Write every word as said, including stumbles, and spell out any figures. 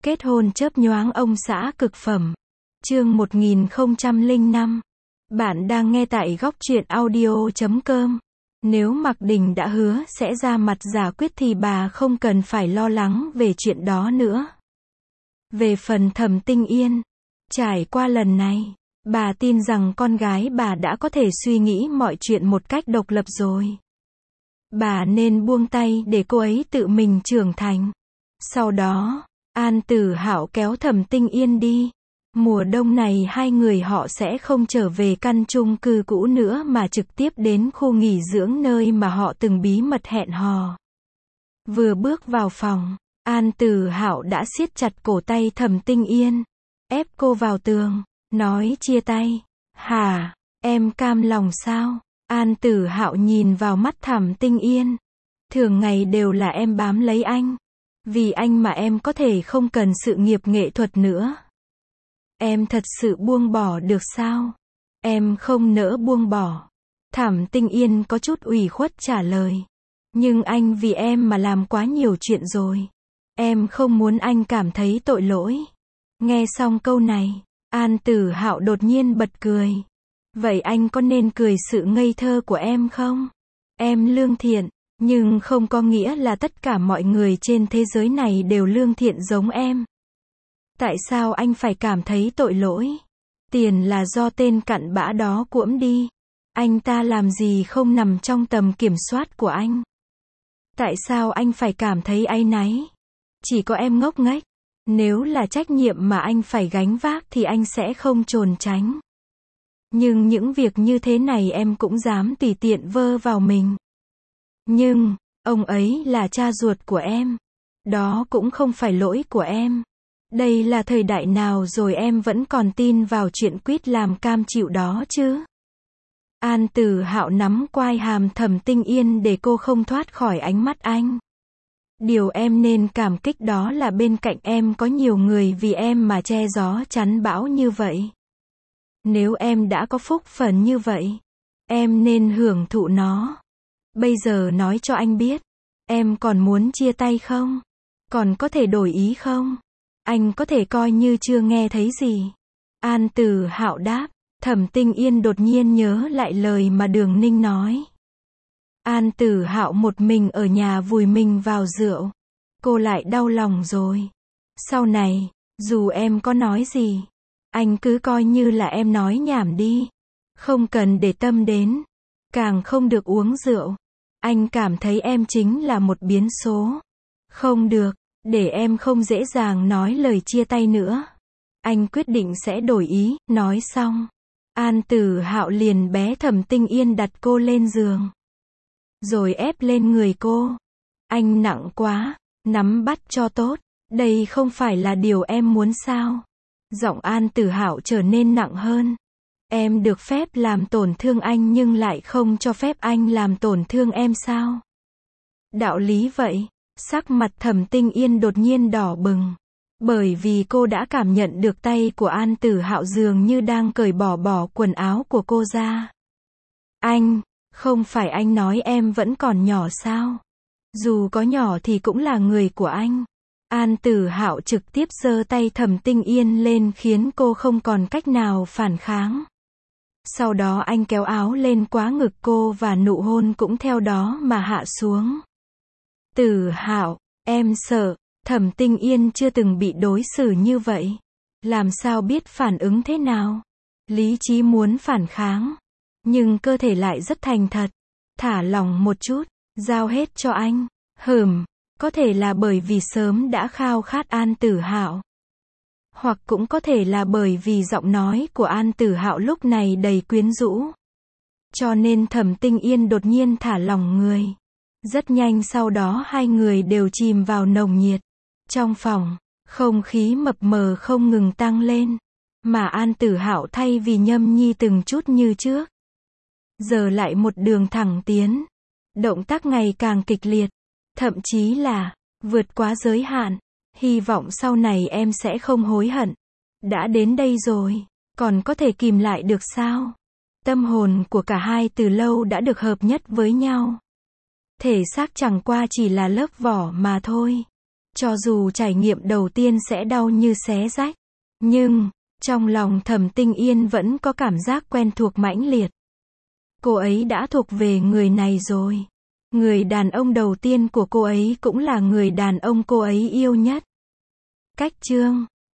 Kết hôn chớp nhoáng ông xã cực phẩm. Chương một nghìn không trăm lẻ năm. Bạn đang nghe tại góc truyện audio chấm com. Nếu Mạc Đình đã hứa sẽ ra mặt giả quyết thì bà không cần phải lo lắng về chuyện đó nữa. Về phần Thẩm Tinh Yên, trải qua lần này, bà tin rằng con gái bà đã có thể suy nghĩ mọi chuyện một cách độc lập rồi. Bà nên buông tay để cô ấy tự mình trưởng thành. Sau đó, An Tử Hạo kéo Thẩm Tinh Yên đi. Mùa đông này hai người họ sẽ không trở về căn chung cư cũ nữa mà trực tiếp đến khu nghỉ dưỡng nơi mà họ từng bí mật hẹn hò. Vừa bước vào phòng, An Tử Hạo đã siết chặt cổ tay Thẩm Tinh Yên, ép cô vào tường, nói chia tay. Hả, em cam lòng sao? An Tử Hạo nhìn vào mắt Thẩm Tinh Yên. Thường ngày đều là em bám lấy anh. Vì anh mà em có thể không cần sự nghiệp nghệ thuật nữa. Em thật sự buông bỏ được sao? Em không nỡ buông bỏ. Thẩm Tinh Yên có chút ủy khuất trả lời. Nhưng anh vì em mà làm quá nhiều chuyện rồi. Em không muốn anh cảm thấy tội lỗi. Nghe xong câu này, An Tử Hạo đột nhiên bật cười. Vậy anh có nên cười sự ngây thơ của em không? Em lương thiện, nhưng không có nghĩa là tất cả mọi người trên thế giới này đều lương thiện giống em. Tại sao anh phải cảm thấy tội lỗi? Tiền là do tên cặn bã đó cuỗm đi. Anh ta làm gì không nằm trong tầm kiểm soát của anh. Tại sao anh phải cảm thấy áy náy? Chỉ có em ngốc nghếch. Nếu là trách nhiệm mà anh phải gánh vác thì anh sẽ không trốn tránh. Nhưng những việc như thế này em cũng dám tùy tiện vơ vào mình. Nhưng, ông ấy là cha ruột của em. Đó cũng không phải lỗi của em. Đây là thời đại nào rồi em vẫn còn tin vào chuyện quýt làm cam chịu đó chứ? An Tử Hạo nắm quai hàm Thẩm Tinh Yên để cô không thoát khỏi ánh mắt anh. Điều em nên cảm kích đó là bên cạnh em có nhiều người vì em mà che gió chắn bão như vậy. Nếu em đã có phúc phần như vậy, em nên hưởng thụ nó. Bây giờ nói cho anh biết, em còn muốn chia tay không? Còn có thể đổi ý không? Anh có thể coi như chưa nghe thấy gì. An Tử Hạo đáp. Thẩm Tinh Yên đột nhiên nhớ lại lời mà Đường Ninh nói. An Tử Hạo một mình ở nhà vùi mình vào rượu. Cô lại đau lòng rồi. Sau này, dù em có nói gì, anh cứ coi như là em nói nhảm đi. Không cần để tâm đến. Càng không được uống rượu. Anh cảm thấy em chính là một biến số. Không được, để em không dễ dàng nói lời chia tay nữa. Anh quyết định sẽ đổi ý. Nói xong, An Tử Hạo liền bế Thẩm Tinh Yên đặt cô lên giường. Rồi ép lên người cô. Anh nặng quá, nắm bắt cho tốt. Đây không phải là điều em muốn sao? Giọng An Tử Hạo trở nên nặng hơn. Em được phép làm tổn thương anh nhưng lại không cho phép anh làm tổn thương em sao? Đạo lý vậy. Sắc mặt Thẩm Tinh Yên đột nhiên đỏ bừng. Bởi vì cô đã cảm nhận được tay của An Tử Hạo dường như đang cởi bỏ bỏ quần áo của cô ra. Anh, không phải anh nói em vẫn còn nhỏ sao? Dù có nhỏ thì cũng là người của anh. An Tử Hạo trực tiếp giơ tay Thẩm Tinh Yên lên khiến cô không còn cách nào phản kháng. Sau đó anh kéo áo lên quá ngực cô và nụ hôn cũng theo đó mà hạ xuống. Tử Hạo, em sợ. Thẩm Tinh Yên chưa từng bị đối xử như vậy. Làm sao biết phản ứng thế nào? Lý trí muốn phản kháng. Nhưng cơ thể lại rất thành thật. Thả lỏng một chút. Giao hết cho anh. Hừm. Có thể là bởi vì sớm đã khao khát An Tử Hạo. Hoặc cũng có thể là bởi vì giọng nói của An Tử Hạo lúc này đầy quyến rũ. Cho nên Thẩm Tinh Yên đột nhiên thả lỏng người. Rất nhanh sau đó hai người đều chìm vào nồng nhiệt. Trong phòng, không khí mập mờ không ngừng tăng lên. Mà An Tử Hạo thay vì nhâm nhi từng chút như trước, giờ lại một đường thẳng tiến. Động tác ngày càng kịch liệt. Thậm chí là, vượt quá giới hạn. Hy vọng sau này em sẽ không hối hận. Đã đến đây rồi, còn có thể kìm lại được sao? Tâm hồn của cả hai từ lâu đã được hợp nhất với nhau. Thể xác chẳng qua chỉ là lớp vỏ mà thôi. Cho dù trải nghiệm đầu tiên sẽ đau như xé rách, nhưng, trong lòng Thẩm Tinh Yên vẫn có cảm giác quen thuộc mãnh liệt. Cô ấy đã thuộc về người này rồi. Người đàn ông đầu tiên của cô ấy cũng là người đàn ông cô ấy yêu nhất. Cách chương